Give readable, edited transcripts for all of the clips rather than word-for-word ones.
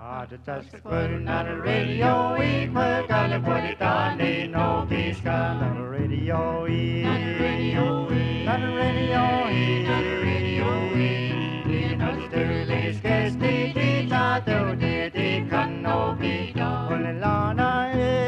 Just putting on the radio, we gotta put it on the no peace gun on the radio, on the radio, on the radio, on the radio, in Australia, scarce the tato, the can no be done. Olelana,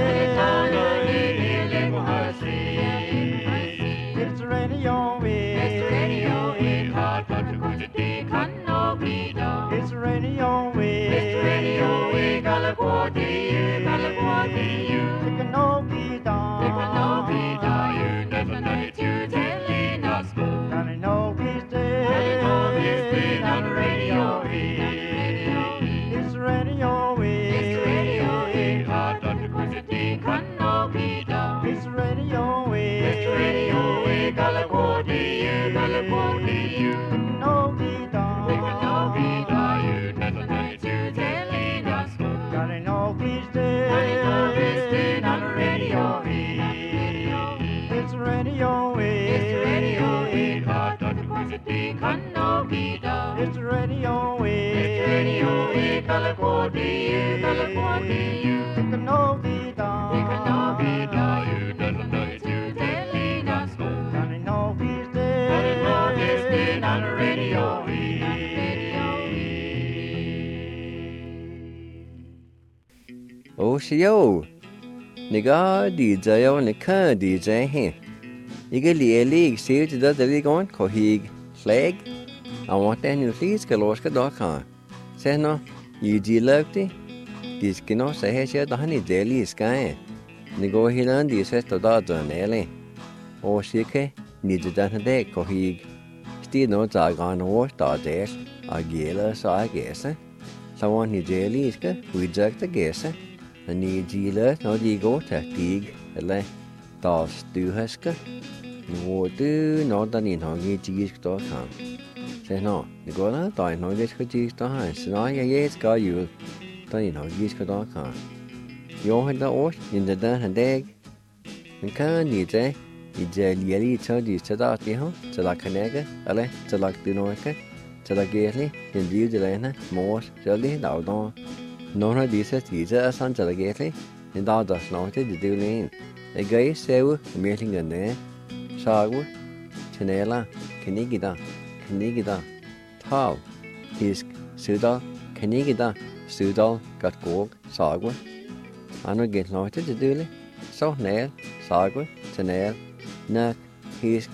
it's radio, it's radio, hard but to go to the can no be done. It's radio, it's radio, we gotta go to you, take a no be done, you never know it, you telling us, gotta know he's dead, on the radio, it's radio, hard but to go to the can no be done. It's radio, we gotta go to you, no be done, you never know it, you telling us, gotta know he's dead, on the radio, it's radio, hard but to go to the can no be done. It's radio, we gotta go to you, take a no be done, you never know it, you telling us, gotta know he's dead, on the radio. Yo, nigga, DJ on the car, DJ here. You get the league, see what does the league on, Kohig, flag. I want that new please, Kaloska.com. Say no, you delucty. This cannot say, hey, the honey daily sky. Nigo Hilan, the says to dodge on Ellie. Oh, shike, needs that a day, Kohig. Still no dog on the wash dash, a gala, so I guess. Someone he daily is good, we jerk the guess. And you dealer, no digo, tactig, a lay. Das du husker. Nå du nå den innholdet GS.com. Se nå, det går da, da innholdet skal GS.com. Så nå jeg skal jo den innholdet GS.com. Jo, det år, inden den dag. Men kan de det? I det lige til de til der de har, til der kan jeg, eller til der du noget kan, til der gældig, den liv det lande, mors, selv lavdom. Nogle af disse tider er sådan til der gældig, den der snart det du lægen. Jeg gør selv meldingerne, sager, kanaler, kanigida, tal, hisk, sydal, kanigida, sydal, gatgård, sager. Andre gæt nok til det døle, så næl, sager, kanal, nak, hisk,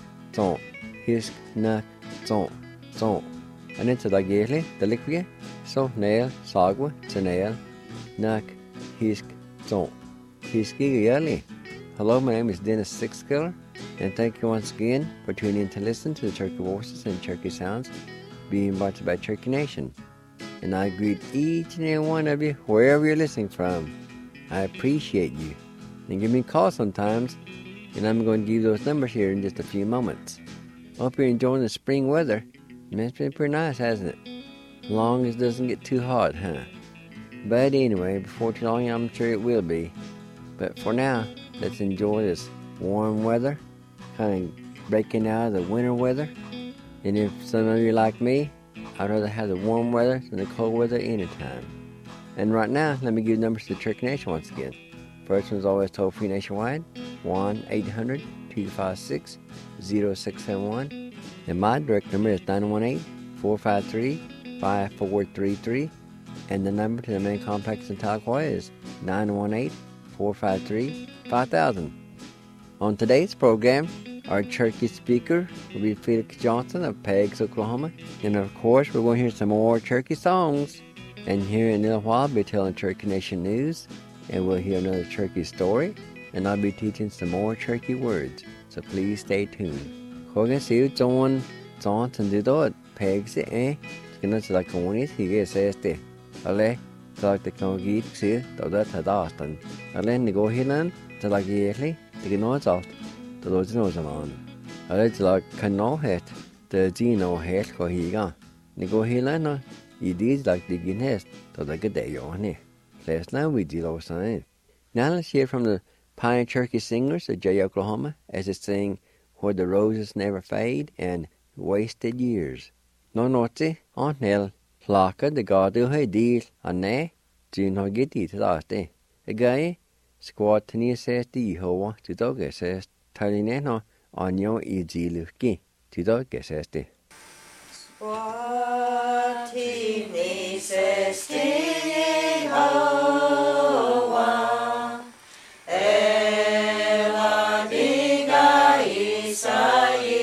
nak, ton. Andet til der gældig, der ligger, så næl, sager, kanal, nak, hisk, ton. Hisk ikke ærlig. Hello, my name is Dennis Sixkiller, and thank you once again for tuning in to listen to the Turkey Voices and Turkey Sounds being brought to you by Turkey Nation. And I greet each and every one of you, wherever you're listening from. I appreciate you. And give me a call sometimes, and I'm going to give you those numbers here in just a few moments. Hope you're enjoying the spring weather. It's been pretty nice, hasn't it? As long as it doesn't get too hot, huh? But anyway, before too long, I'm sure it will be. But for now, let's enjoy this warm weather, kind of breaking out of the winter weather. And if some of you like me, I'd rather have the warm weather than the cold weather anytime. And right now, let me give numbers to Turkey Nation once again. First one's always toll-free nationwide, 1-800-256-0671. And my direct number is 918-453-5433. And the number to the main complex in Tahlequah is 918-453-5000. On today's program, our Turkey speaker will be Felix Johnson of Peggs, Oklahoma. And of course, we're going to hear some more Turkey songs. And here in a little while, I'll be telling Turkey Nation news. And we'll hear another Turkey story. And I'll be teaching some more Turkey words. So please stay tuned. Hogan siu Johnson did it. Peggs eh. Skinner to the community, he gets este. Ale. Like the Kongit see, though that had Austin. And then they go here to like yearly, they can know it's out, the Lord's knows them on. I let like can know it, the Gino head go here. They go here, you did like the Guinness, though they get there on it. Last night we did all sign. Now let's hear from the Pine Turkey Singers of J. Oklahoma as they sing Where the Roses Never Fade and Wasted Years. No, naughty, on hell. Plaka de gadu hai deal, a ne, Jin har gitt til det. Jeg squad tani says the hoa to dog says talineno anyo I jiluki to dog says the. Squad tani says the hoa ela diga isai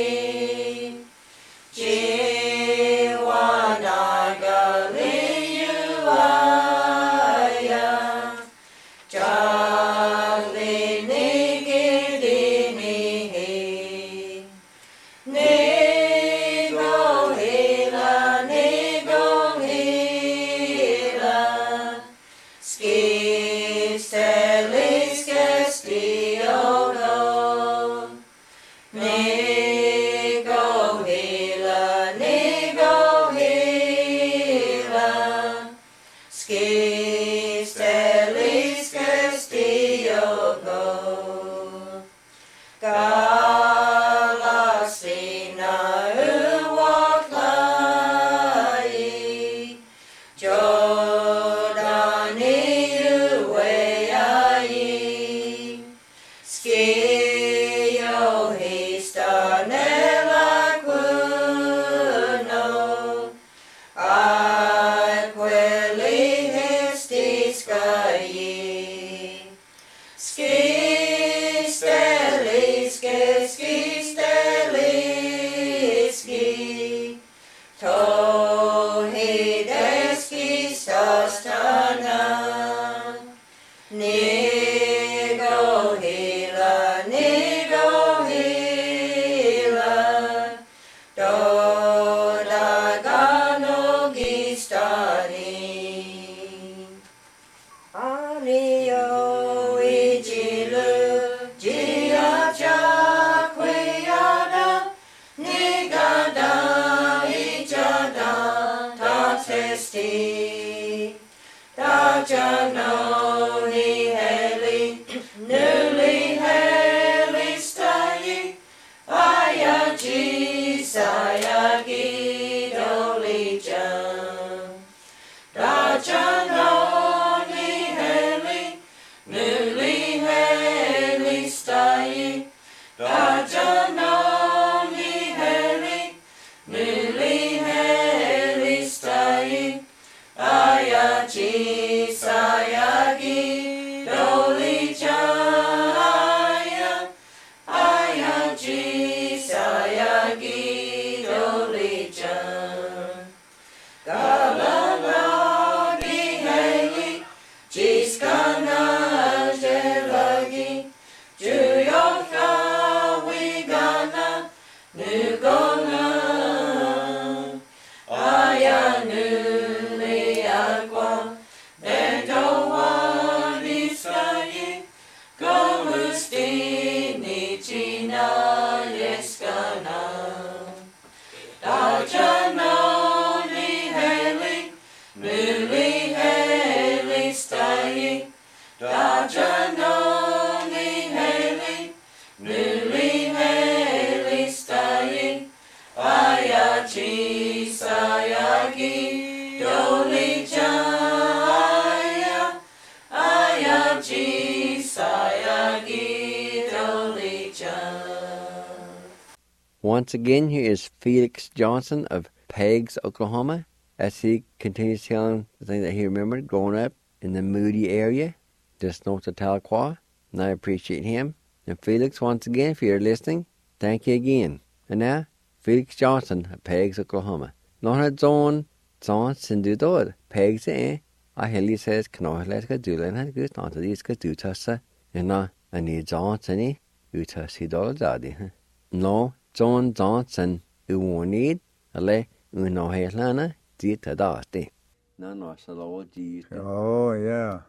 Once again, here is Felix Johnson of Peggs, Oklahoma, as he continues telling the thing that he remembered growing up in the Moody area, just north of Tahlequah, and I appreciate him. And Felix, once again, if you're listening, thank you again. And now, Felix Johnson of Peggs, Oklahoma. Nona John Johnson do dod, Peggs I Hilly says, Knohlaska Dulan had good on to these Gadutasa, and I need Johnson, Utas he daddy. No, John Johnson, who won't need, a lay, no Helana, did a dusty. No, so Lord Jesus. Oh, yeah.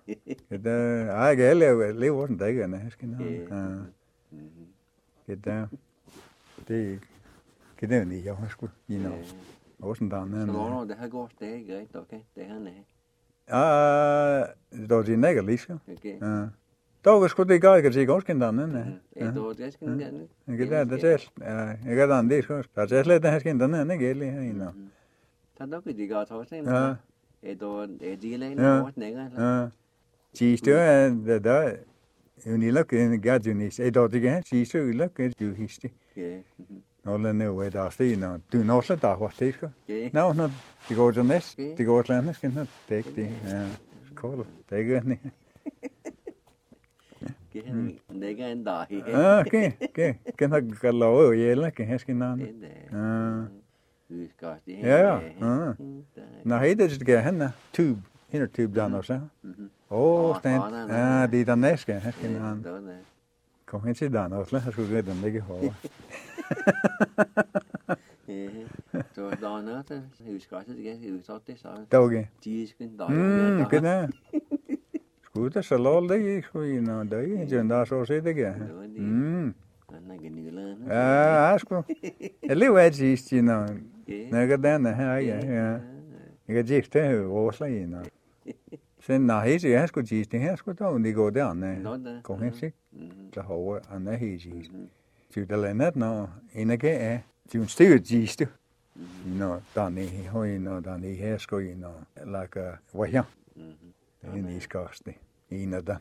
I get live wasn't they going to get down. Get down the young school, you know. I wasn't down there. No, they had got there, great, okay, they had Does he neg Alicia? Okay. Dogus could they go because he goes can down then. Get that, that's it. I got on this, that's just let the skin done, and you know. Tad ook die gaat hoor, Edo edile no nega. Chisto da unila ke gajunis edo dige chisto ula ke du histi. Ke. Nolle ne we da sti no du nolle da wat tisko. Ke. Nou no die go jones, die go lanes ken no tek die. Ja. Cool. Tegen ni. Ke nega en da hi. Ke ken ha galo yela ke heskin nan. Ja. Nou heet het ge hen tube, inner tube dan of zo. Oh, stand. Die dan neske heskin nan. Kom hen sit dan of la skulle gå den ligge hoor. Så da nå det husker jeg ikke utsatt det så. Doge. De skulle da. Kan det. Skuta så lol det skulle nå det jo da så se det ge. Ja, asko. Eller hvad sidst you know. Når den her ja. Jeg gik til Oslo i nå. Sen når jeg skulle sidst det her skulle da og det går der nå. Kom hen sig. Så har han er helt sidst. Så der landet nå en af er du stiger sidst. Nå, der er høj nå der er her skulle nå like hvad her. Det er iskast. En af dem.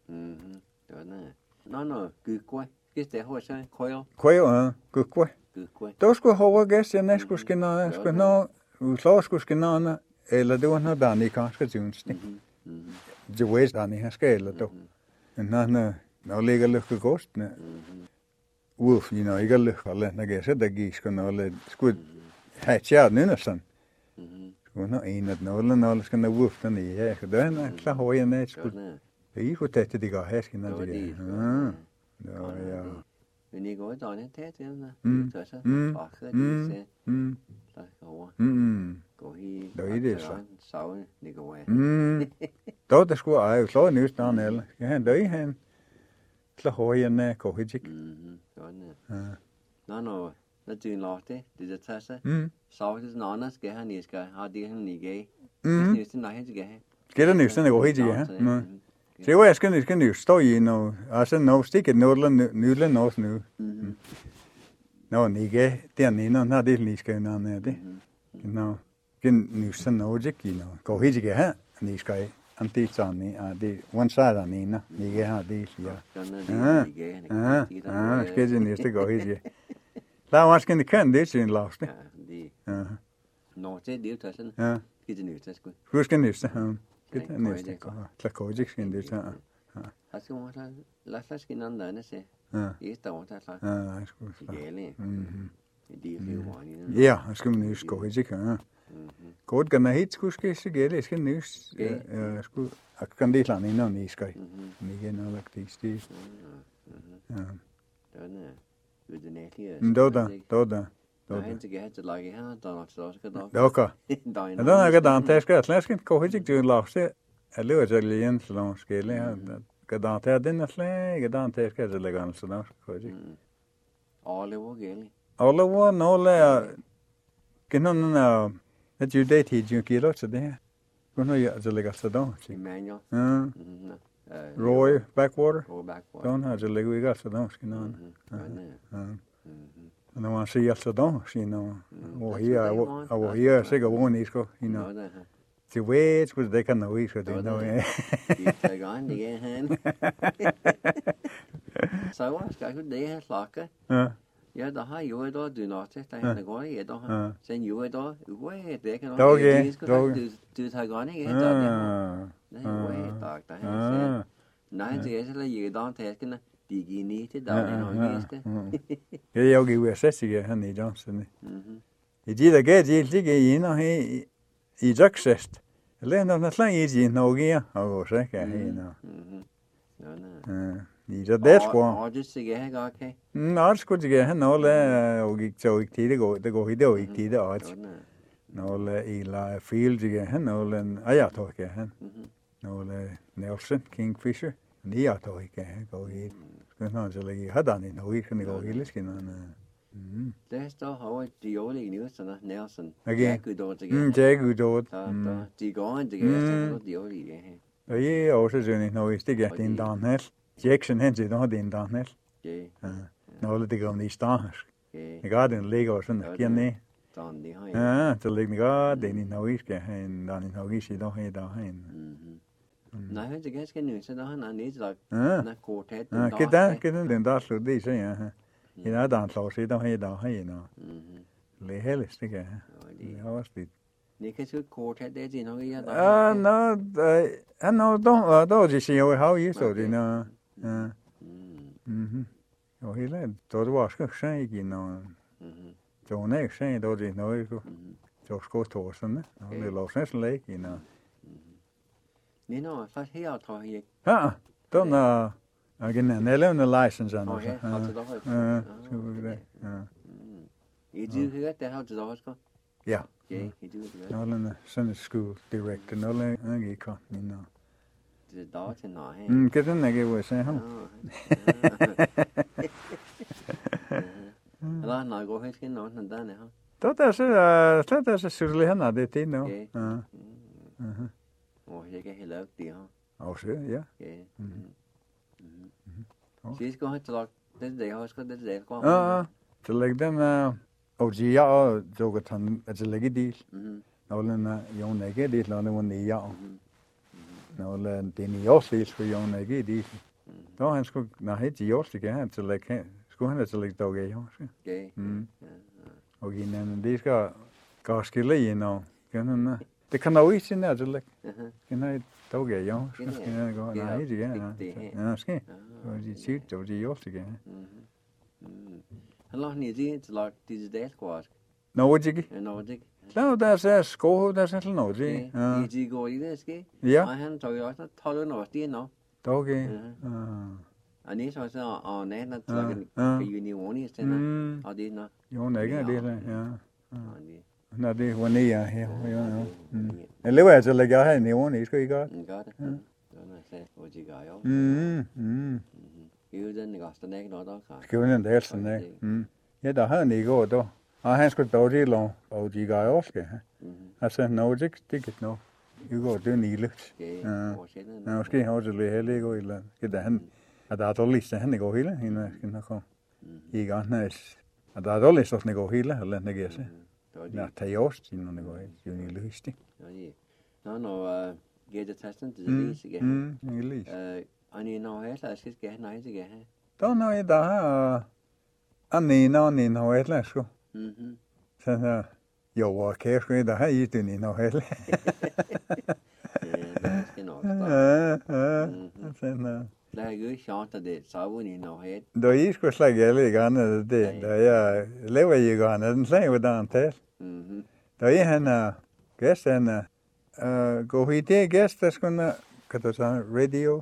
Nå, gud. Det har så køjer. Køjer, gud. Der skulle have gæst, jeg næste skulle nå, udslår skulle nå, eller det var noget der ikke kanskje tjunst. Det var der ikke skal eller dog. Nå ligger lykke gost. Uff, ikke lykke alle, når jeg sætter gik skulle have tjert næsten. Skulle nå en at nåle skal nå uff den i her, så der klar høje net skulle. Det er jo tæt det går her skal nå det. Ja. Men jeg går i dag tæt den. Så så. Bakker det se. Der over. Går i. Der er det så. Savne det går. Der skulle jeg slå næsten eller. Skal han dø han. Klar høje net går hit ikke. Nå. Når du lader det der tager sig. Så det er andet skal han skal have det han ikke. Det er nej skal have. Skal der næsten gå hit ikke? Så jeg skal nu stå i nu. Altså nu stikker nødlen nu. Nå, ikke der nede, når det lige skal ned det. Nå, kan nu så nå ikke nu. Gå hit ikke her. Ni skal anti sådan det one side der nede. Ikke har det ja. Skal det næste gå hit ikke. Der var skal det kan det sin last. Ja. Nå, det er sådan. Ja. Skal det næste sgu. Husk det næste. Det er næste. Klar kojik skal det så. Jeg skal måske lade skin anden se. Det står der så. Ja, jeg skulle. Gæle. Det er jo vanligt. Ja, jeg skal nu kojik. Godt kan hit skulle se gæle skal nu. Jeg skulle kan det lande ind og ni skal. Ni igen og lagt det sted. Ja. Det er nætligt. Då. Nej, det kan jeg lage her, der så skal der. Okay. Der er gadan tasker atlaskin kojik du lagse. Eller er det lige så langt skille her. Gadan tager den asle, gadan tasker det legan så langt kojik. Alle var nåle kenon at you date you kilo så det her. Kunne jeg så lægge så der. Emmanuel. Roy Backwater. Don't have to lægge vi så der skal nå. Når man siger så der, og her sikkert hvor ni skal, til wait, skulle det kan noget, så det noget. Det er godt, det er han. Så skal jeg det her slakke. Ja, der har jo et år du nok til, der er går i et år. Sen jo et år, det kan noget. Du tager godt ikke et år. Nej, nej, det er så lige i dag taskene. De giver ned til dagen og gæste. Jeg er jo i USA, siger han i Johnson. I de der gav de ikke ind og her i Jaksest. Eller når slang i de Norge og så kan han nå. I det skulle. Og det siger jeg godt kan. Nå, det skulle det han nå la og gik så ikke tid det går hit og ikke tid og nå la i la field det han nå la ja tog ikke han. Nå la Nelson Kingfisher. Ni jeg tog ikke han går hit. Skal han så lægge hadan i Norge kan gå hele skinne. Det står over de årlige nyheder, Nelson. Jack Udod. De går ikke til de årlige. Og jeg er også sådan noget, hvis det er din Daniel. Jackson han siger, nå, din Daniel. Nå, det går i stans. Jeg gør den ligger og sådan, giver ned. Don đi hay. Cho lên có để nhìn nói cái hay đó nhìn nói gì đó hay đó hay. Nói hết cái nữ sẽ đó nó nít là À. nó cổ thế Cái đó đến đó số đi sẽ ha. Thì nó đàn sầu sĩ đó hay đó hay nó. Lấy hết cái cái. Nó thì. Nít cái số cổ thế để gì nó cái đó. Nó đó chỉ xin hồi hậu ý số thì nó. Rồi là tôi đó cái sai gì nó. Chỗ này sai đó thì nói cô. Chỗ cô thổ sân á. Nó lâu sáng lấy gì nó. Nít nó phát hiện thôi gì. Đó là cái này là nó license anh. Họ tự đó hết. Ý chứ cái họ tự đó hết con. Yeah. Ý chứ cái. Nó là Sunday school director nó là cái con nó. Thì đó thì nó hay. Cái đó này cái vừa sai không? Đó nói có hết cái nó thành ra này không? Đó là xử lý hắn để tin nó. Ôi cái hello tí không? Sure, yeah. Chỉ có hết rồi, đến đây hết có đến đây có. Cho lên dem OG ya cho cái thằng cho lên cái đi. Nó là dùng này cái đi là nó muốn đi ya. Nó là tiền yếu xí của dùng này cái đi. Đó hắn có nó hết chỉ yếu xí cái hắn cho lên cái, có hắn cho lên tàu cái không? OG nên đi cái skill ấy nó, cái nó det kan nog inte när det kan jag tog jag ja ska jag gå nej det ja ska och det sitt och det gör det Hallå ni det lag det det kvar. Nå det Nå det. Då där så sko där så nå det. Ja. Det går i det ska. Ja. Han tog jag att ta det nå det nå. Tog Ani så nej att laga unioni sen och det nå. Jo nej det ja. Nå det var ni ja. Eller vad så lägga här ni var ni ska ju gå. Går det. Då när se och det går ju. Ju den gastar nej då kan. Ska vi inte helst nej. Ja då har ni gå då. Han skulle då det lång och det går ju ska. Alltså nå det nå. Ju går det ni lukt. Nå ska jag ha det hela gå illa. Det han att det då lite han går hela hinner kan komma. I går näs. Att det då lite så går hela eller det sig. Ja, det är just det när det går ju ni lukt. Ja, ja. Nå get det testen det lite igen. Ni lukt. Ani nå hela ska det nej det här. Då nå är det Anni nå hela så. Sen jag kan ska det här ju ni nå hela. Sen det är ju skönt att det så ni nå hela. Då är ska slägga lite grann det. Då jag lever ju grann den säger vad han till. Då är han gästen gå hit det gästen ska kan du säga radio.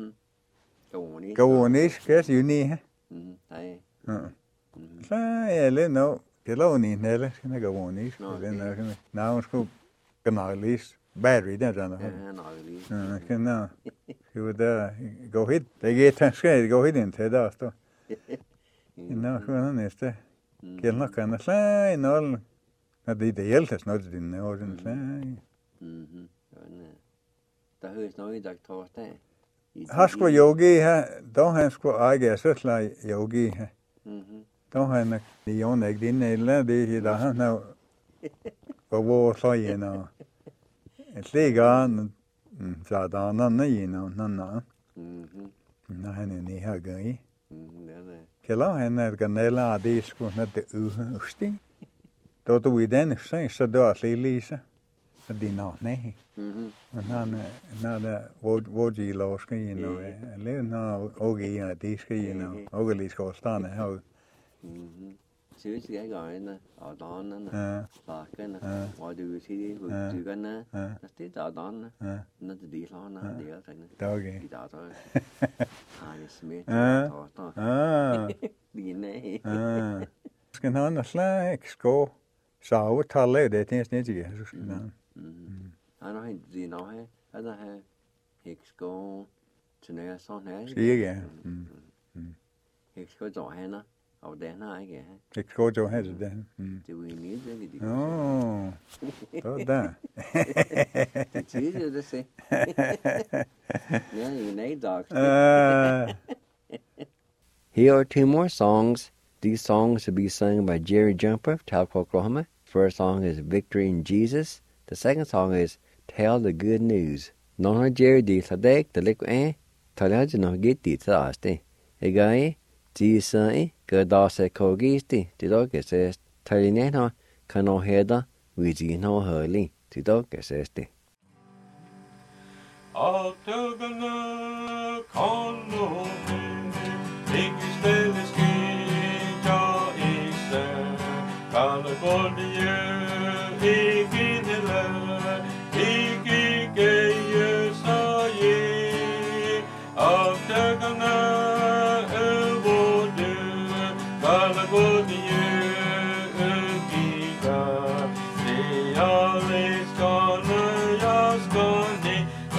Gå ni ska ju ni. Nej. Så eller nå det lå ni eller ska gå ni den now ska kan release battery där då. Kan ju där gå hit. Det ger ska gå hit inte där då. Nå ska han nästa. Kan nog kan säga noll. Det hjälper snart din och den säger. Det hörs nog i dag torsdag. Han skulle yogi här, då han skulle äga så yogi här. Då han det gör jag din eller det där han har gå så igen. Sligan så där någon igen någon. Nej han är ni har grej. Kela han är ganella det skulle inte usti. Då tog vi den så då Lisa. Det nå nej. När vårdgi låska in och eller nå ogi det ska in och ogli ska stanna här. Chứ cái gọi nè, ở đó nè, là cái nè, mọi điều thì từ cái nè, nó tiếp ở đó nè, nó đi lo nè, đi ở thành nè, đi đó thôi, ai smith, đó, đi nè. Ska han ha slag sko, så talar det inte ens det så ska han. Han har inte gì nói, han har hexko, så när jag sa här. Sige. Hexko så han nè. Og den har ikke. Det går jo her det. Det var en ny det. Da. Det er det se. Ja, en night dog. Here are two more songs. These songs will be sung by Jerry Jumper of Talco, Oklahoma, First song is Victory in Jesus. The second song is Tell the Good News. Nona Jerry di Sadek the Lick Talajano Gitti Tasti. Egai, Jesus, Gadase Kogisti, Tidoke says, Talineno, Kano Heda, Wizino Hurley, Tidoke says. Altugana Kono Ikistele Skinja Isa Kalagodia Ikinela Ikike Saye Altugana Evodu Kalagodia Ikika Dialis Kana Yaskani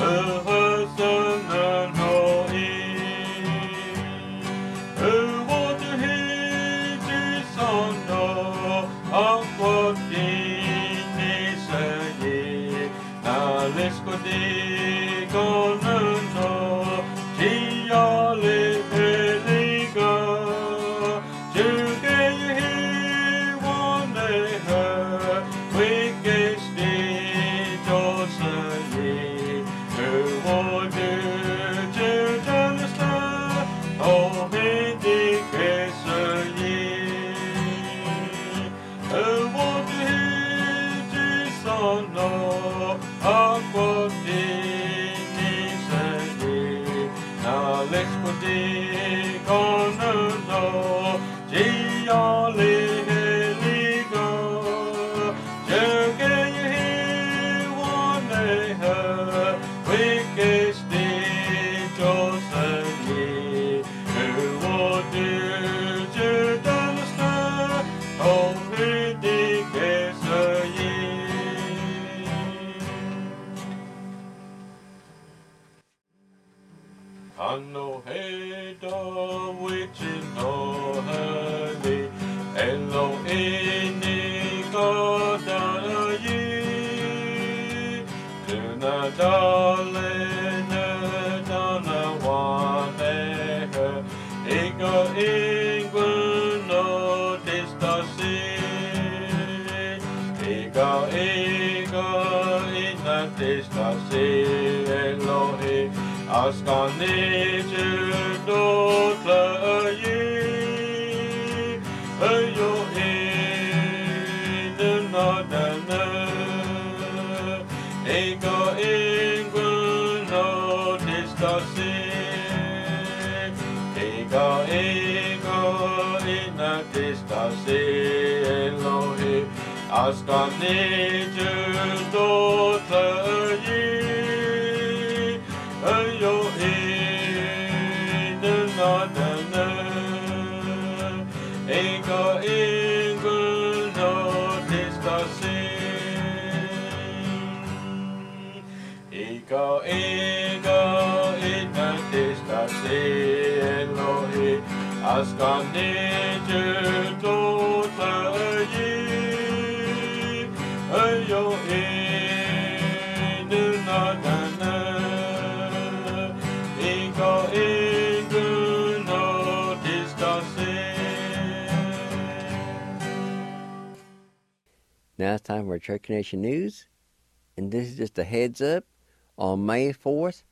Now it's time for Church Nation News, and this is just a heads up. On May 4th,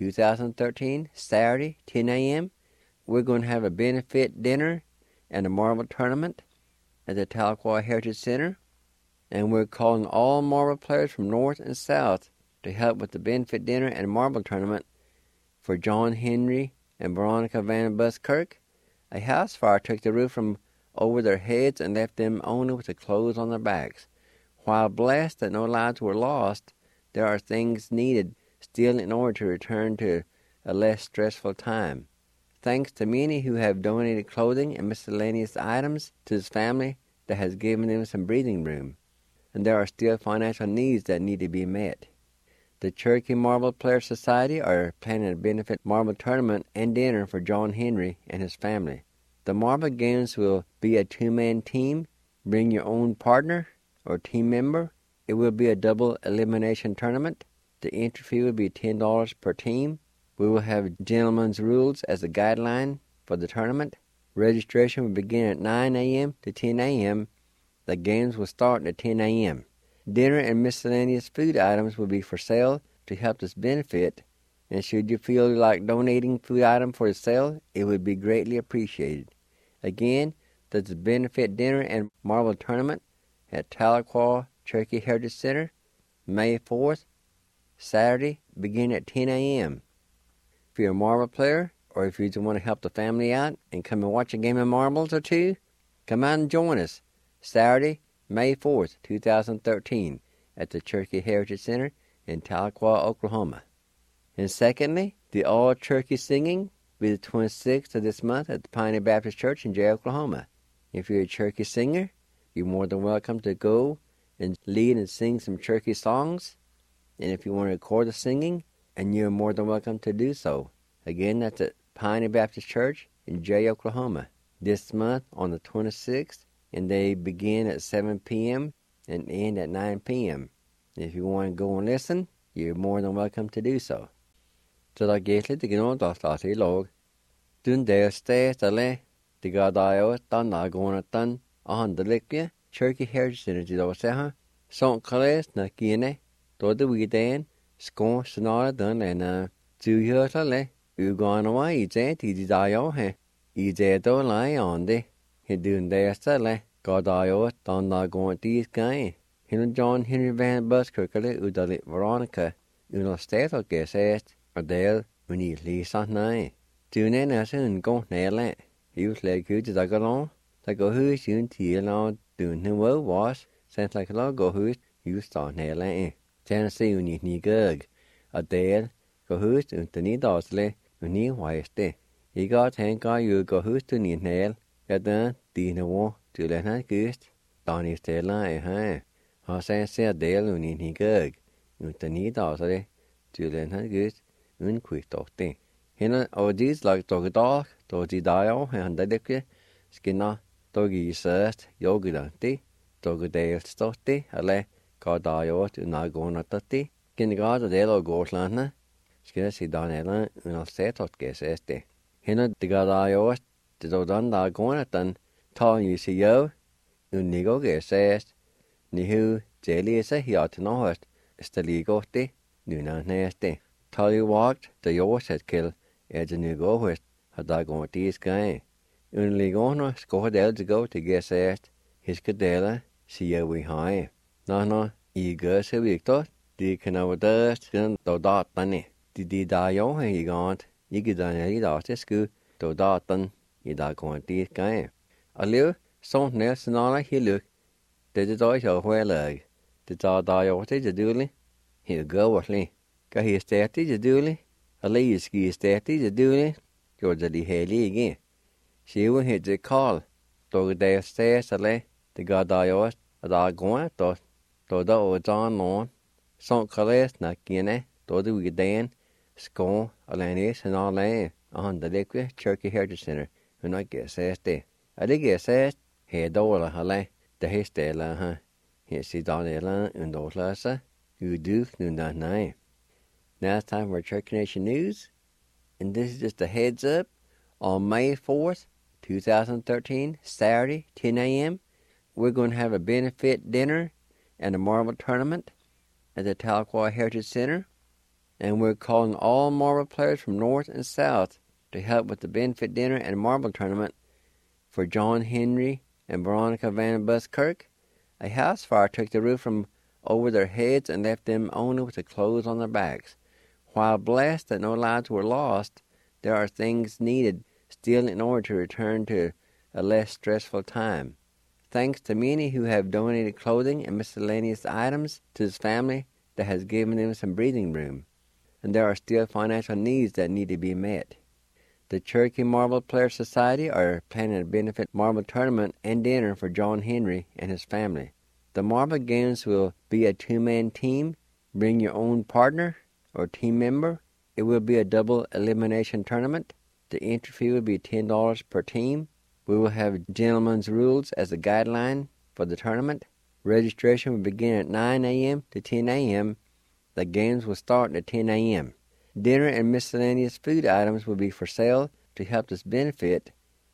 2013, Saturday, 10 a.m., we're going to have a benefit dinner and a marble tournament at the Tahlequah Heritage Center, and we're calling all marble players from North and South to help with the benefit dinner and marble tournament for John Henry and Veronica Van Buskirk. A house fire took the roof from over their heads and left them only with the clothes on their backs. While blessed that no lives were lost, there are things needed still in order to return to a less stressful time. Thanks to many who have donated clothing and miscellaneous items to this family that has given them some breathing room. And there are still financial needs that need to be met. The Cherokee Marble Players Society are planning a benefit marble tournament and dinner for John Henry and his family. The marble games will be a two-man team. Bring your own partner or team member. It will be a double elimination tournament. The entry fee will be $10 per team. We will have gentlemen's rules as a guideline for the tournament. Registration will begin at 9 a.m. to 10 a.m. The games will start at 10 a.m. Dinner and miscellaneous food items will be for sale to help this benefit, and should you feel like donating food item for the sale, it would be greatly appreciated. Again, there's a benefit dinner and marble tournament at Tahlequah Cherokee Heritage Center, May 4th, Saturday, beginning at 10 a.m. If you're a marble player, or if you just want to help the family out and come and watch a game of marbles or two, come out and join us Saturday, May 4th, 2013, at the Cherokee Heritage Center in Tahlequah, Oklahoma. And secondly, the all-Cherokee singing will be the 26th of this month at the Pioneer Baptist Church in Jay, Oklahoma. If you're a Cherokee singer, you're more than welcome to go and lead and sing some Cherokee songs. And if you want to record the singing, and you're more than welcome to do so. Again, that's at Pioneer Baptist Church in Jay, Oklahoma, this month on the 26th, and they begin at 7 p.m. and end at 9 p.m. If you want to go and listen, you're more than welcome to do so. Så da gjelder det nå da starter I låg. Dun der stedstale, det ga da jo denne gående den, og handelikke, Cherokee Heritage Center til å se her. Sånn kalles nakine, da det vi den, skån snarere den lene, du hørte le, ugående var I det til de da jo he, I det da lai ånde, he dun der stale, ga da jo denne gående dit gang. Henne John Henry Van Buskirkele udali Veronica, under stedet og gæsest, og del uni lisa nei. Dune næse en god næle, I slag ud til dagalon, der går hus uden til og dune wo was, sent like log go hus, I start næle. Tjene se uni ni gøg, og del går hus under ni dagsle, uni wejste. I godt han går jo går hus til ni næl, jeg den dine wo til den han gyst, dan I stella her. Og så ser del uni ni gøg, under ni dagsle, til den han gyst. Unkvittorti. Henne og de slag dog, då de dager, han der ikke skinner, dog I søst, jogidanti, dog delståtti, eller hva dager unagånatati, gengrad og del av gårdlandene, skinner si danelen universitetet gæsesti. Henne de ga dager, det dog den dagånatan, tar I si jo, unigo gæsest, nihu delise hiatinahøst, staligotti, nunanæsti. Tali walked the Yorset kill at the new go west, had I gone this guy. Unligona scored out to go to guess asked, his cadella, see we high. No, I guess a week thought, the can over dust, then do dot bunny. Did die yo, he gone, you get on a lead out to school, do dot done, you da going this guy. A little, something else and all he look, did it all show where leg. Did die out to the dooley? He'll go with me. Ka hi stætti til døle, og leiski stætti til døle, gjorde de hellige. Sivu hed det kall, dog der stæsale, det gav der jo, og der går dog der og der nogen, som kaldes nakkene, dog det ugedagen, skål og lænes han alle, og han der ligger Cherokee Heritage Center, hun har gæsest det. Og det gæsest, her dårlig halle, der her stæler her, her sidder eller undårsløse, udøv nu der nej. Now it's time for Cherokee Nation News, and this is just a heads up. On May 4th, 2013, Saturday, 10 a.m., we're going to have a benefit dinner and a marble tournament at the Tahlequah Heritage Center, and we're calling all marble players from north and south to help with the benefit dinner and marble tournament for John Henry and Veronica Van Buskirk. A house fire took the roof from over their heads and left them only with the clothes on their backs. While blessed that no lives were lost, there are things needed still in order to return to a less stressful time. Thanks to many who have donated clothing and miscellaneous items to this family that has given them some breathing room, and there are still financial needs that need to be met. The Cherokee Marble Players Society are planning a benefit marble tournament and dinner for John Henry and his family. The marble games will be a two-man team. Bring your own partner or team member. It will be a double elimination tournament. The entry fee will be $10 per team. We will have gentlemen's rules as a guideline for the tournament. Registration will begin at 9 a.m. to 10 a.m. The games will start at 10 a.m. Dinner and miscellaneous food items will be for sale to help this benefit,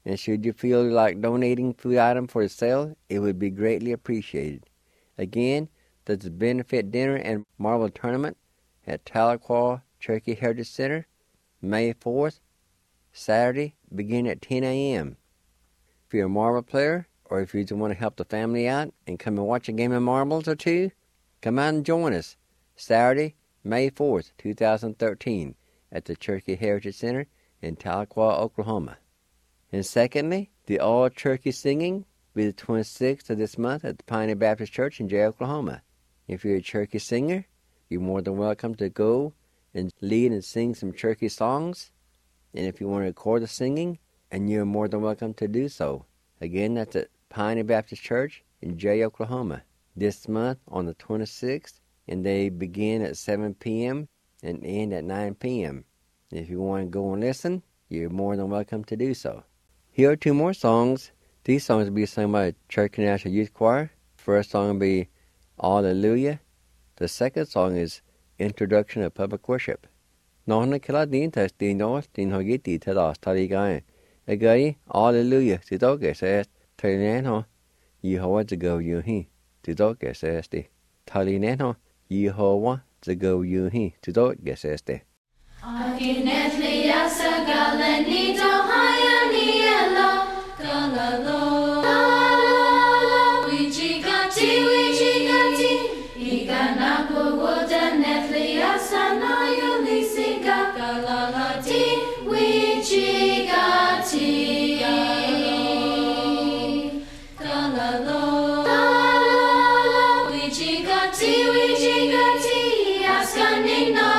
And should you feel like donating food item for sale, it would be greatly appreciated. Again, there's a benefit dinner and marble tournament at Tahlequah Cherokee Heritage Center, May 4th, Saturday, beginning at 10 a.m. If you're a marble player, or if you just want to help the family out and come and watch a game of marbles or two, come out and join us Saturday, May 4th, 2013, at the Cherokee Heritage Center in Tahlequah, Oklahoma. And secondly, the all-Cherokee singing will be the 26th of this month at the Pioneer Baptist Church in Jay, Oklahoma. If you're a Cherokee singer, you're more than welcome to go and lead and sing some Cherokee songs. And if you want to record the singing, and you're more than welcome to do so. Again, that's at Pioneer Baptist Church in Jay, Oklahoma, this month on the 26th, and they begin at 7 p.m. and end at 9 p.m. If you want to go and listen, you're more than welcome to do so. Here are two more songs. These songs will be sung by the Cherokee National Youth Choir. First song will be Hallelujah. The second song is Introduction of Public Worship. Nóhna kila dín tas dín hogiti tadas taligain. Agai Hallelujah tidoke says Talinenho Yehovah to go you he tidoke says the Talinenho Yehovah to go you he tidoke says the Aginetli yasa galenito hayani elo galalo wichigati iganapo woda netli yasa no yulisiga galalati wichigati galalo wichigati askani no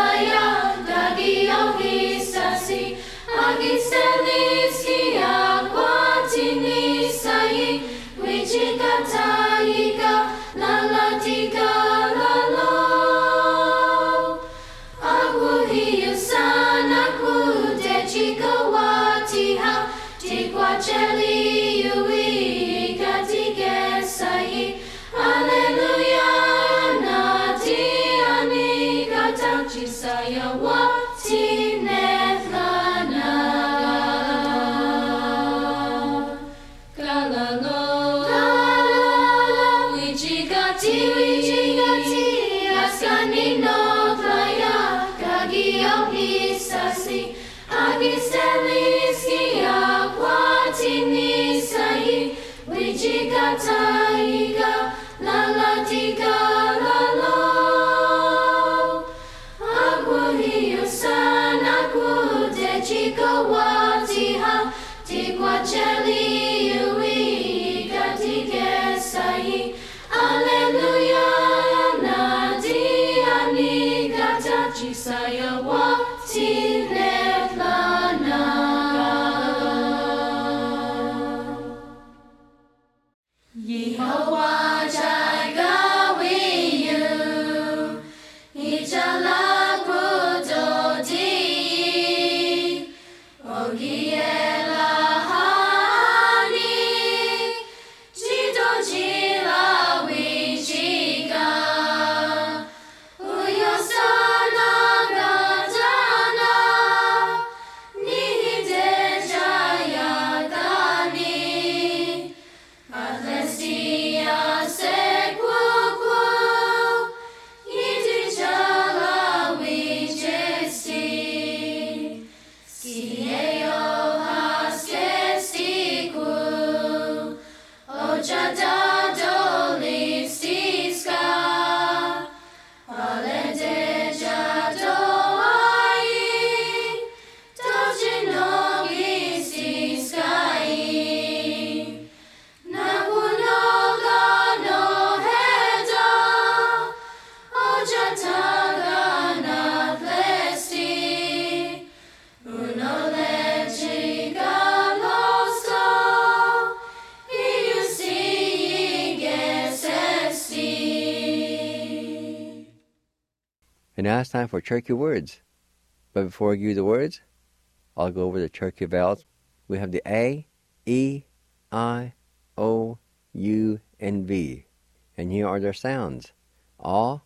And now it's time for Cherokee words. But before I give you the words, I'll go over the Cherokee vowels. We have the A, E, I, O, U, and V. And here are their sounds. A,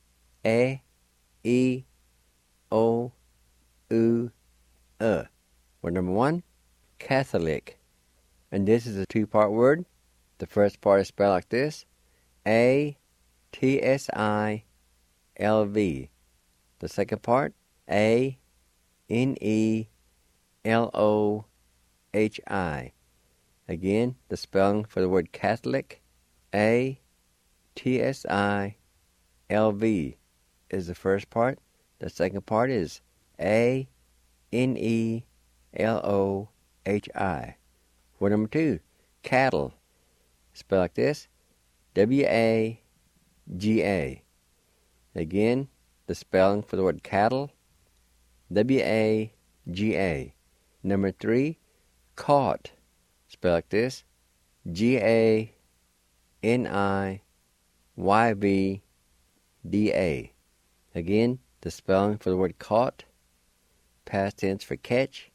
E, O, U, Word number one, Catholic. And this is a two-part word. The first part is spelled like this. A-T-S-I-L-V. The second part, A-N-E-L-O-H-I. Again, the spelling for the word Catholic, A-T-S-I-L-V is the first part. The second part is A-N-E-L-O-H-I. Word number 2, cattle. Spelled like this, W-A-G-A. Again, the spelling for the word cattle, W-A-G-A. Number 3, caught. Spelled like this, G-A-N-I-Y-V-D-A. Again, the spelling for the word caught, past tense for catch,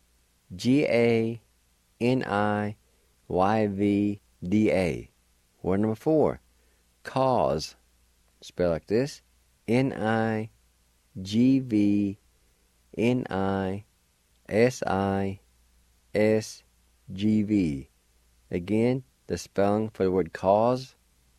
G-A-N-I-Y-V-D-A. Word number 4, cause. Spelled like this, N-I-G-V-N-I-S-I-S-G-V. Again, the spelling for the word cause,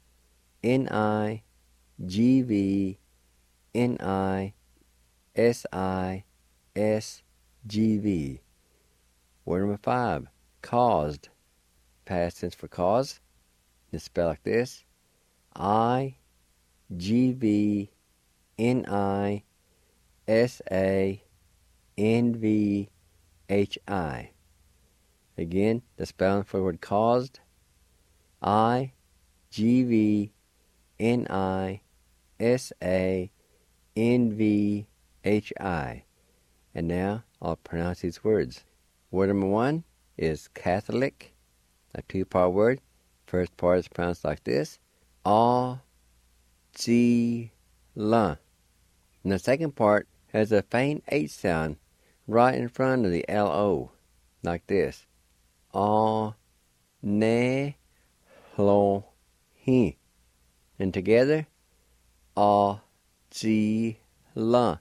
N-I-G-V-N-I-S-I-S-G-V. Word number 5, caused. Past tense for cause. It's spelled like this, I-G-V-N-I-S-A-N-V-H-I. Again, the spelling for the word caused, I-G-V-N-I-S-A-N-V-H-I. And now I'll pronounce these words. Word number 1 is Catholic, a two-part word. First part is pronounced like this, A-G-L. And the second part has a faint H sound right in front of the L-O, like this, A-Ne-Lo-Hi. And together, A-G-L.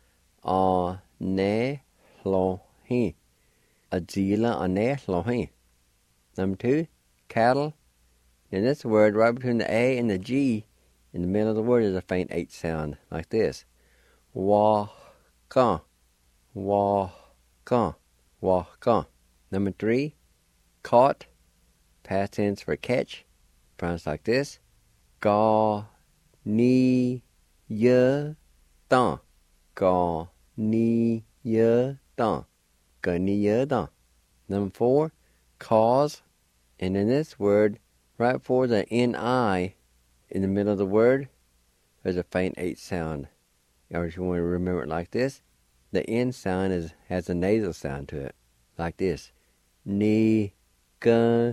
A-Ne-Lo-Hi. A-G-L, A-Ne-Lo-Hi. Number 2, cattle. In this word, right between the A and the G, in the middle of the word is a faint H sound, like this. Wa-ka, wa-ka, wa-ka. Number 3, caught, past tense for catch, pronounced like this. Ga-ni-ya-dan, ga-ni-ya-dan, ga-ni-ya-dan. Number 4, cause. And in this word, right before the N-I in the middle of the word, there's a faint H sound. Or if you want to remember it like this, the N sound has a nasal sound to it, like this. Ni-ga,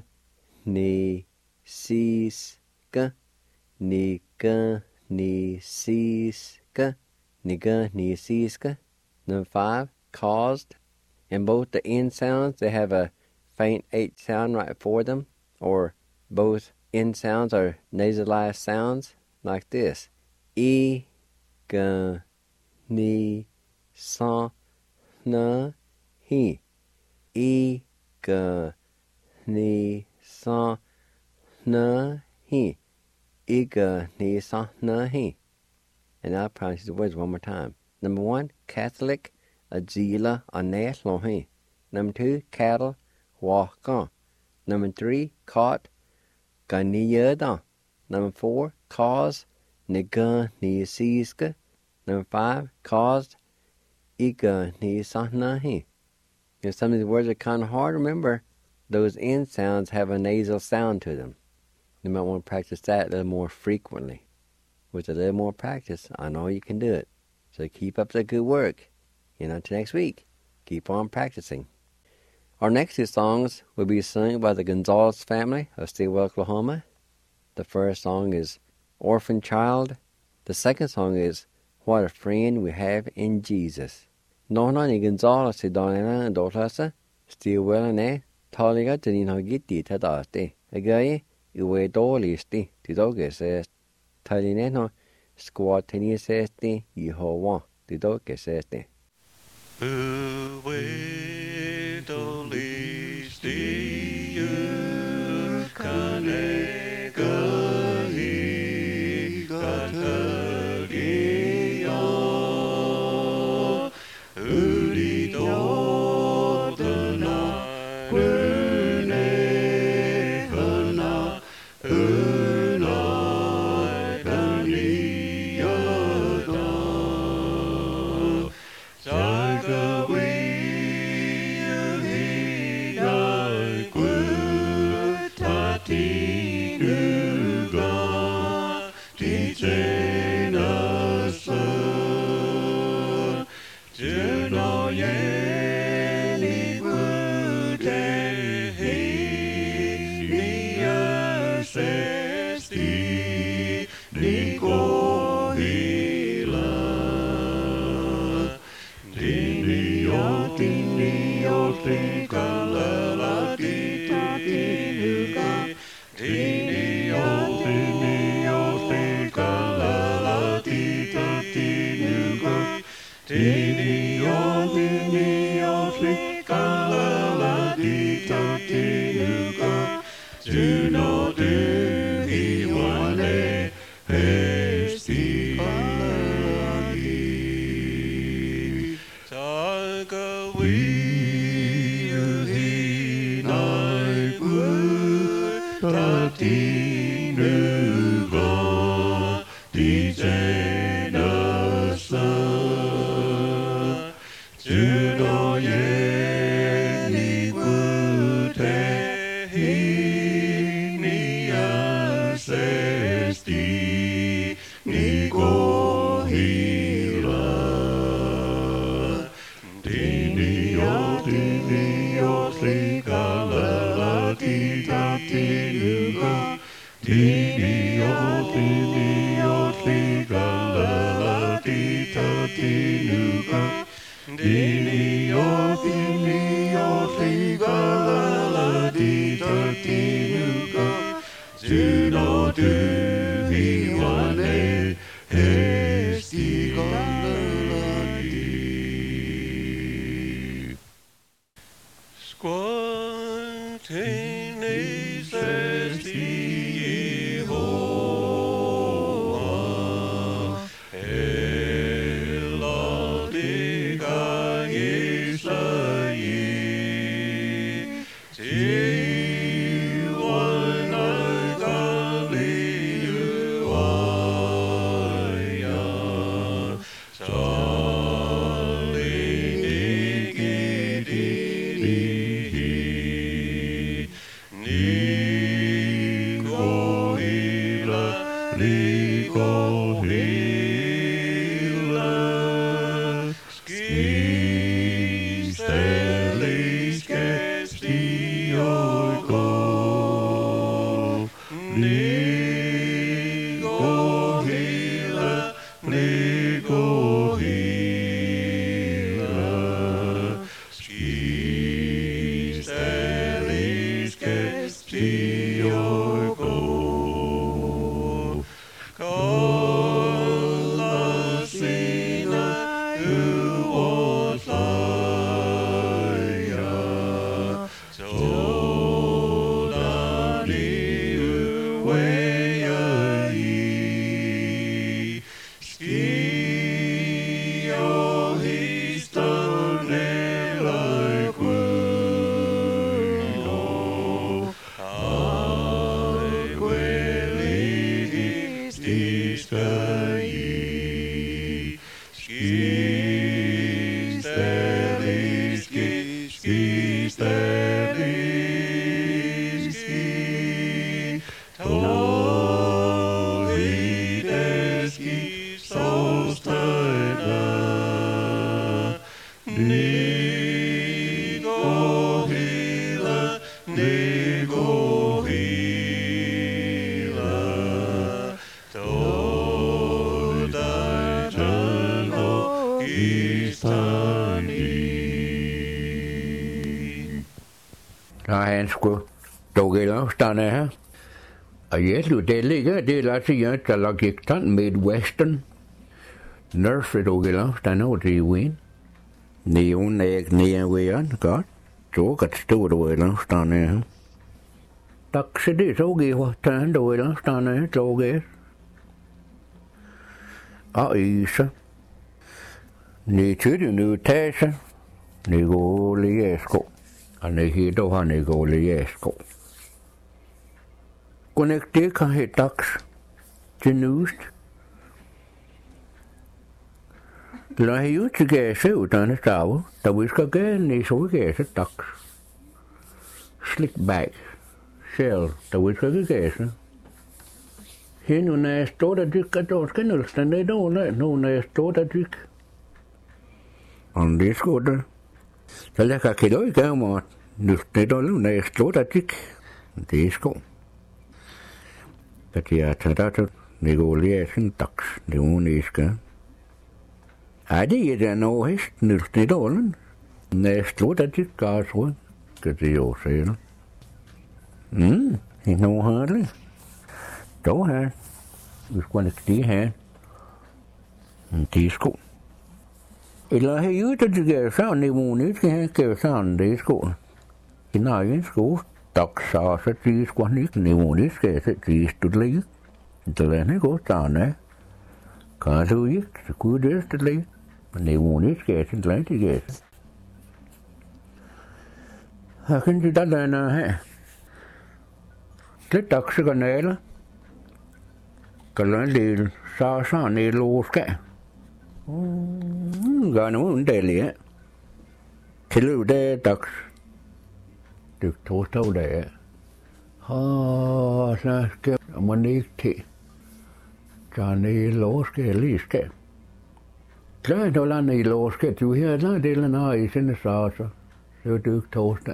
ni-sis-ga, ni-ga, ni-sis-ga, ni-ga, ni-sis-ga. Number 5, caused. In both the N sounds, they have a faint H sound right before them, or both N sounds are nasalized sounds, like this. I, ga, ni, sa, na, hi. I, ga, ni, sa, na, hi. I, ga, ni, sa, na, hi. And I'll pronounce these words one more time. Number 1, Catholic, A-G-L, A-Ne-Lo-Hi. Number 2, cattle, Wa-ka. Number 3, caught, Ga-ni-ya-da. Number 4, cause, Ni-ga-ni-sis-ga. Number 5, caused, I-ga-ni-sa-na-hi. If some of these words are kind of hard to remember, those N sounds have a nasal sound to them. You might want to practice that a little more frequently. With a little more practice, I know you can do it. So keep up the good work. And until next week, keep on practicing. Our next 2 songs will be sung by the Gonzalez family of Stilwell, Oklahoma. The first song is Orphan Child. The second song is What a Friend We Have in Jesus. Nohna ni Gonzalez si Donena and Dolasa, Stilwell ne, Taliga Janino Gitti Tadaste, Agaye, Iwe Dolisti, Tidoge says, Talineno, Squad Tenisesti, Yehovah, Tidoge says. Uwe dolisti jeni kute hiiäsesti ni kohila. Tini jo tikalla titinuka. Tini jo tikalla titinuka. Tini jo tikalla titinuka. Juno tyhi vale hesti. Taika viihi naipu tatinuka tijenasa. Juno jeni kute hiniasesti ni kohila. Tini jo tikalla titinuka. Tini jo tikalla titinuka. Tini jo tikalla titinuka. Juno tyhi vale hesti kallelati. Spontaneisesti Jehova hellaltika Jesaji. Silloin aika liuaja sallin ikitihi. Nikohila, skistelis kesti oiko. Nikohila, skistelis kesti oiko. Kallasina uosaja, sodani uejai. Skiohistonella kuino, Stiskai, skisteliski, tohideski sostaina, nikohila, nikohila. Han skulle dog afstand her. Og det ligger, det lader sig ikke, der lader gik den Midwestern. Nørse dog afstand over til Wien. Neon er ikke neon, godt. Så kan stå dog afstand her. Tak så det så giver, den dog afstand her, så giver. Og Isa. Ni tyder nu tage, ni går lige sko. Og ni hitter han ni går lige sko. Connecte kan he dags til nust. Lad he jo til gæse uddannede stave, da vi skal gæne i så gæse dags. Slick shell, da vi skal gæse. Her nu når jeg står der dykker, der skal nødstændig dårlig, nu når jeg står der dykker. on diskoda. Tällä kaikilla ei käy maat. Nyt ne on näistä luotatik. Disko. Tätiä tätä niin kuin liesin taks. Niin on iskä. Ädi ei ole heistä. Nyt ne on. Näistä luotatik kaasua. Kyllä joo siellä. Niin on hääli. Tuo här. Uskoonneksi här. Disko. Illa he juuta tekee saan niin muun itse henkee saan disko. Sinä ajan skuus taksaa se disko niin muun itse se diistut leik. Tulee ne kohtaan ne. Kaasujik se kuudesta leik. Niin muun itse se tulee tekee se. Hakin sitä tänään he. Se taksika neillä. Kallan liil saa niin luuskeen. Gana mun teliä. Silloin tee taks. Tyk tuosta tee. Säske manikti. Jani loske liske. Tää olla niin loske juhia teillä naisen saasa. Se tyk tuosta.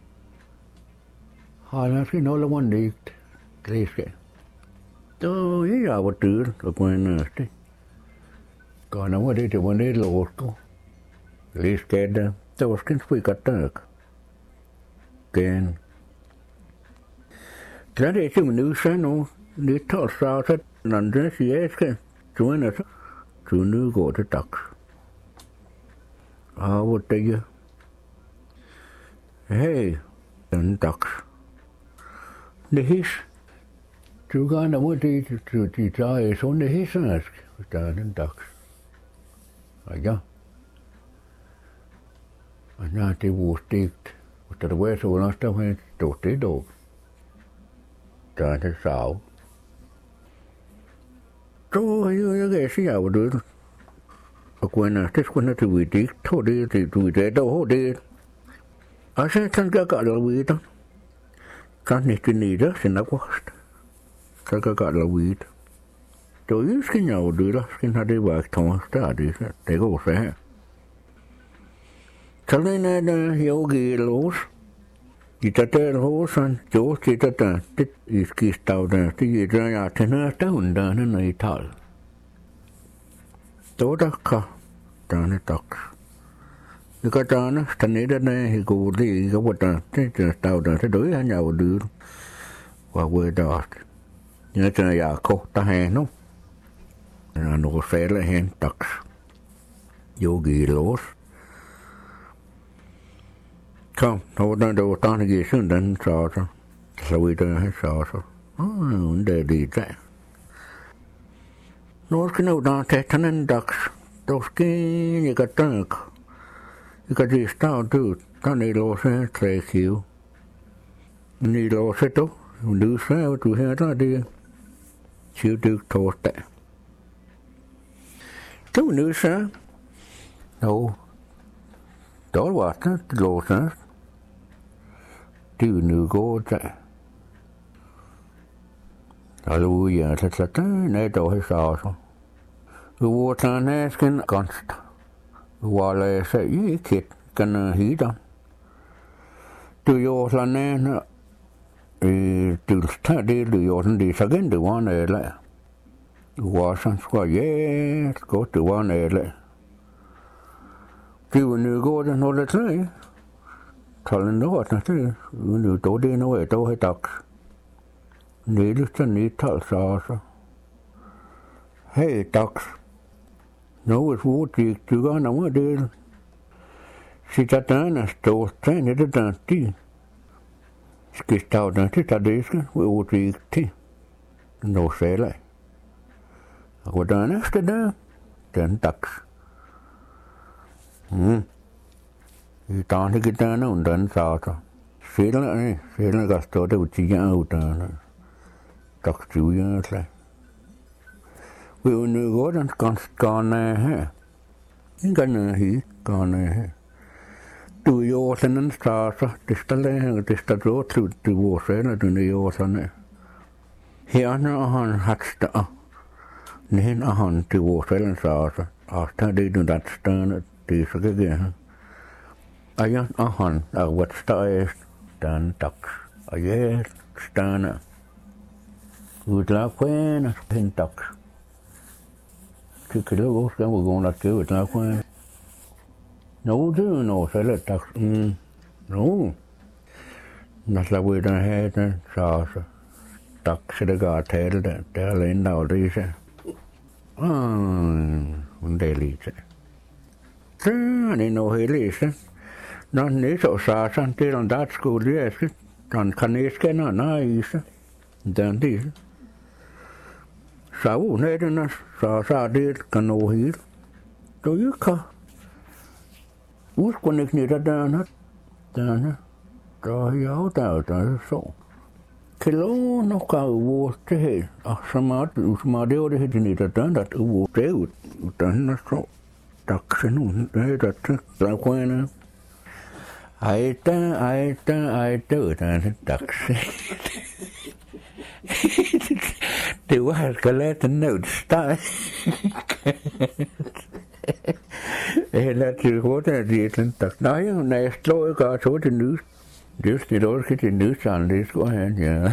Säske olla manikti liske. Tuo ei jää tyr kuin nästi. Kana mä tein vaan niin losko. Liskeedä. Tuoskin spikattak. Ken. Tätä ei sinun nysännu. Nyt saa se nanten siesken. Suunnassa. Suunnu kohta taks. Aavottaja. Hei. Tän taks. Nehis. Tukana mä tein saa ei sun nehis äsken. Tän taks. Ja. Anna te vuostiikt. Mutta tulee suunnasta vähän tohti dog. Tää se saa. Tuo jo kesi jauduin. Kun nähtäis kun ne tuitiikt tuiteet ohodiin. Asetan kakalla viita. Kannihti niitä sinä kohasta. Kakalla viita. Tuo yskin jaudui laskin hadi vaihtamaan stadissa. Teko se. Tällainen jogiluus. Sitä terhoosan johti tätä iskistaudan. Siitä ajattelin näistä undaan näin tal. Tuotakka. Tänne taks. Joka tänne niitä näihin kuultiin. Joka vuotta iskistaudan. Se toi ihan jaudui. Vaan voi taas. Ja se jää kohta heino. Ja nousee hen taks. Jogiluus. Kom, otan tuosta ainakin syntän saasa. Sovitaan saasa. Det lite. Norskin otan tehtänen taks. Toskin joka tank. Joka tiistä on tyy. Tänne looseen treikiu. Niin looseto. Lyysää joutuu heitä tiedä. Syytyy tuosta. Tuo lyysää. No. Tuolla vasta looseen. Tyyny koota. Aluja tätä näitä ohi saasa. Vuotaan äsken kansta. Vaaleessa ikit kanna hiita. Tujohla näin. Tylstää tiljohlan disagen tuvan ele. Vuosan skua jees kohtuvan ele. Tyyny koota olet läi. Tallen nuotna tyy. Nu todi noe tohi taks. Niilystä niitä saasa. Hei taks. Nouis vuotiik tykana mä teillä. Sitä tänästä tuosta niitä tähtiin. Skistaudan sitä disken vuotiikti. Nousee läi. Kun tänästä tän taks. Tämä ainakin tänä on tän saata. Siellä kastoo teutsi jautaan. Taksi ujääsä. Vi on nu gården kanskane här. Inga nähi kane. Du joosenen saasa. Tista lehen, tista ruotsuutti vuosena tunne joosane. Hiana ahan hatsta. Nihin ahan ti vuoselen saasa. Asta diidun tatstaan. die så gege. Ayan ahan wat staes dan tak. Ayet stana. Utla kwena pentak. Kikelo go ska go na ke utla kwena. No do no sele tak. No. Nasla we dan het sa tak se de ga tel der len da rise. Un delite. Ni no helise. Nan ne så sa san til on dat skole jeg dan kan jeg skænder nice. Dan det. Så ne den så det kan no hit. Do you ka? Uskon ikke ned der. Da jeg der så. Kilo no ka wo te a smart det var det hit ned der dat wo det ud. Dan så. Tak se nu det der kwana. Aita, tak se. Det var skelet nødsteg. Eller til hovedet det er tak. Nej, når jeg slår ikke godt så det nyt. Det er også det nyt sådan det skulle han ja.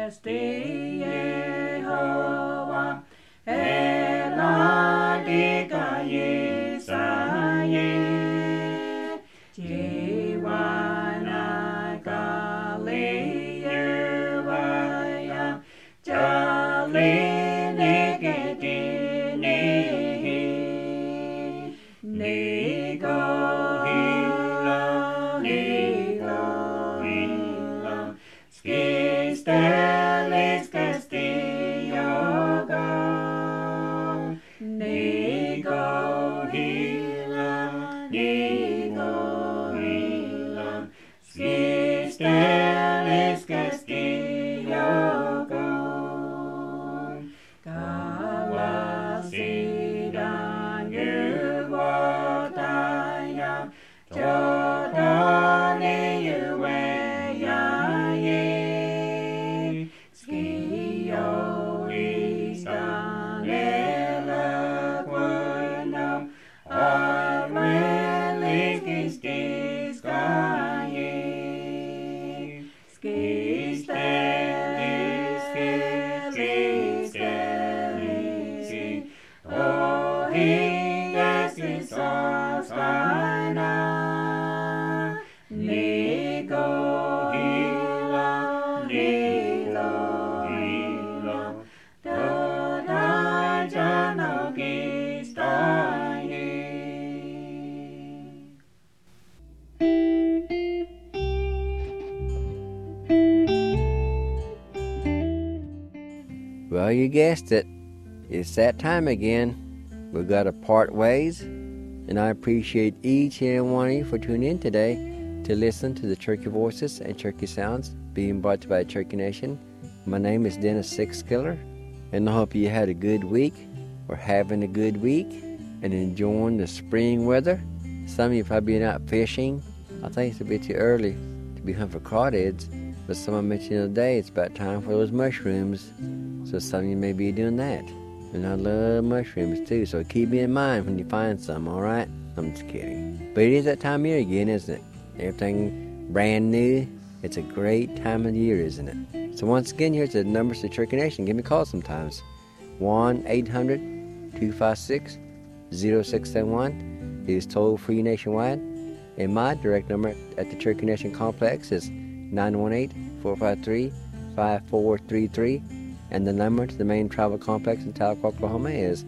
Esti Yehovah Eladika Yisaye Jiwana Kaliyavaya Jalinikitini Nigo Hila Nigo Hila Skistelis Castilloga Nigo Hila Nigo Hila Skistelis Castilloga Kawasidan Yuvataya Jodani Yueya Skio Istan Elaquano Armelis Kistiskaye Skistelis Skistelis Oh Hingas Kisaskana Nigo Hila Nilo Hilo Dodajano Kistaye Well, you guessed it. It's that time again. We've got to part ways, and I appreciate each and every one of you for tuning in today to listen to the Cherokee Voices and Cherokee Sounds being brought to you by Cherokee Nation. My name is Dennis Sixkiller, and I hope you had a good week or having a good week and enjoying the spring weather. Some of you probably been out fishing. I think it's a bit too early to be hunting for crawdads, but someone mentioned the other day it's about time for those mushrooms. So some of you may be doing that. And I love mushrooms too, so keep me in mind when you find some, alright? I'm just kidding. But it is that time of year again, isn't it? Everything brand new. It's a great time of the year, isn't it? So once again, here's the numbers to Cherokee Nation. Give me a call sometimes. 1-800-256-0671 is toll-free nationwide. And my direct number at the Cherokee Nation Complex is 918-453-5433. And the number to the main travel complex in Tahlequah, Oklahoma is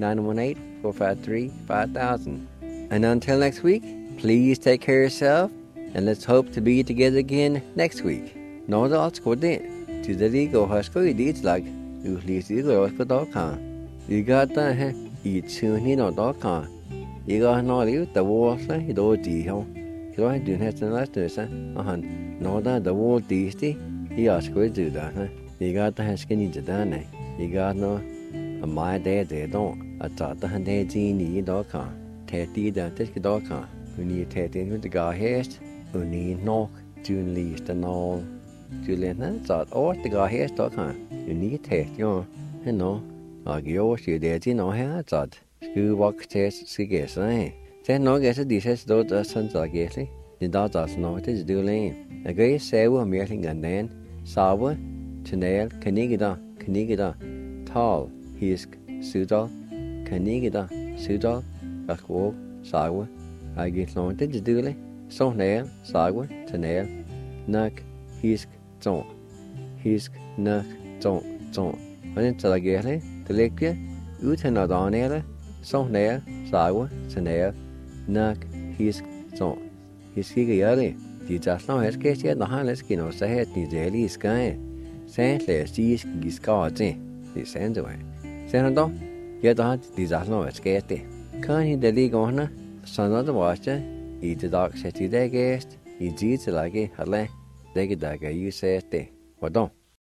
918-453-5000. And until next week, please take care of yourself, and let's hope to be together again next week. Nå da alt skal det. Til det lige går husker I dit slag. Utlysdigo.com. I got that he. I tunino.com. I got no live the water. I do the ho. I don't do that last day. Nå da the water disti. I ask we do that. I got the skinny to done. I got no a my day they don't. I thought the handedgenie.com. Tatty.com. We need tatty with the guy haste. We need knock. June least and all. Julian thought, oh, the guy haste.com. You need test, you know. I give you the idea, no hair thought. School walk test, ski guess, eh? Then no guess the says those sons are guessing. The daughters know it is doing. A great sailor meeting and then sour. Chanel, Canigida, Tall, Hisk, Sudal, Canigida, Sudal, Aquo, Sawa, I get long to do so nail, Sawa, Chanel, Nuck, Hisk, Zon, Hisk, Nuck, Zon. When it's a gale, the lake, Utanadonella, so nail, Sawa, Chanel, Nuck, Hisk, Zon. Hiski early, the just now has case yet the harness skin of Sahet, the daily sky. Sandless is Giscardi, the Sandway. Senator, yet the disaster at Skate. Can he the league honor? Son of the watcher, eat the dog set you their guest, eat it like a hale, they get dagger you say, what don't?